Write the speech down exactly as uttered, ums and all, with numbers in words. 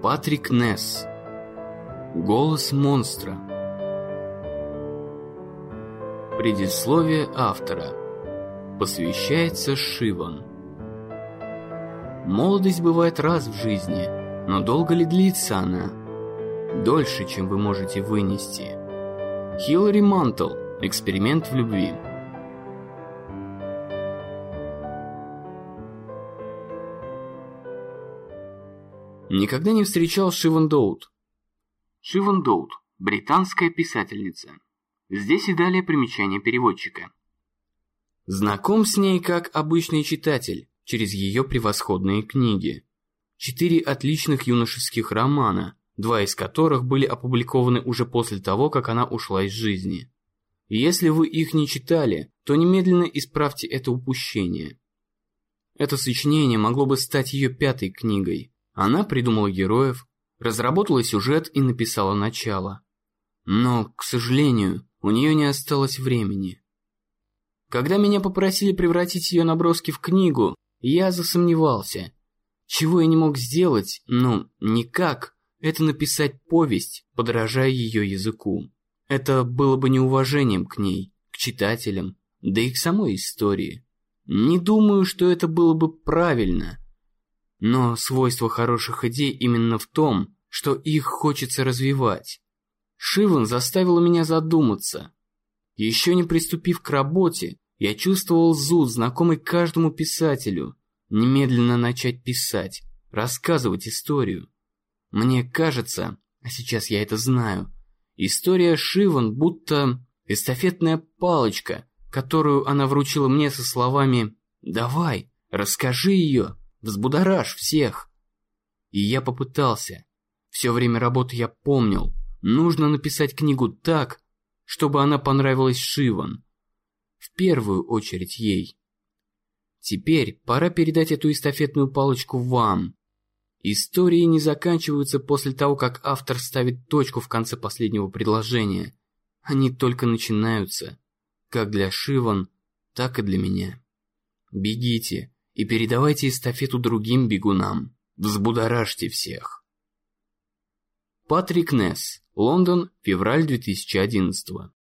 Патрик Несс. Голос монстра. Предисловие автора. Посвящается Шиван. Молодость бывает раз в жизни, но долго ли длится она? Дольше, чем вы можете вынести. Хиллари Мантел. Эксперимент в любви. Никогда не встречал Шиван Доут. Шиван Доут – британская писательница. Здесь и далее примечание переводчика. Знаком с ней как обычный читатель, через ее превосходные книги. Четыре отличных юношеских романа, два из которых были опубликованы уже после того, как она ушла из жизни. Если вы их не читали, то немедленно исправьте это упущение. Это сочинение могло бы стать ее пятой книгой. Она придумала героев, разработала сюжет и написала начало. Но, к сожалению, у нее не осталось времени. Когда меня попросили превратить ее наброски в книгу, я засомневался. Чего я не мог сделать, ну, никак, это написать повесть, подражая ее языку. Это было бы неуважением к ней, к читателям, да и к самой истории. Не думаю, что это было бы правильно. Но свойство хороших идей именно в том, что их хочется развивать. Шиван заставила меня задуматься. Еще не приступив к работе, я чувствовал зуд, знакомый каждому писателю. Немедленно начать писать, рассказывать историю. Мне кажется, а сейчас я это знаю, история Шиван будто эстафетная палочка, которую она вручила мне со словами «Давай, расскажи ее». Взбудоражь всех. И я попытался. Все время работы я помнил, нужно написать книгу так, чтобы она понравилась Шиван. В первую очередь ей. Теперь пора передать эту эстафетную палочку вам. Истории не заканчиваются после того, как автор ставит точку в конце последнего предложения. Они только начинаются. Как для Шиван, так и для меня. Бегите. И передавайте эстафету другим бегунам. Взбудоражьте всех. Патрик Несс. Лондон, февраль две тысячи одиннадцатого.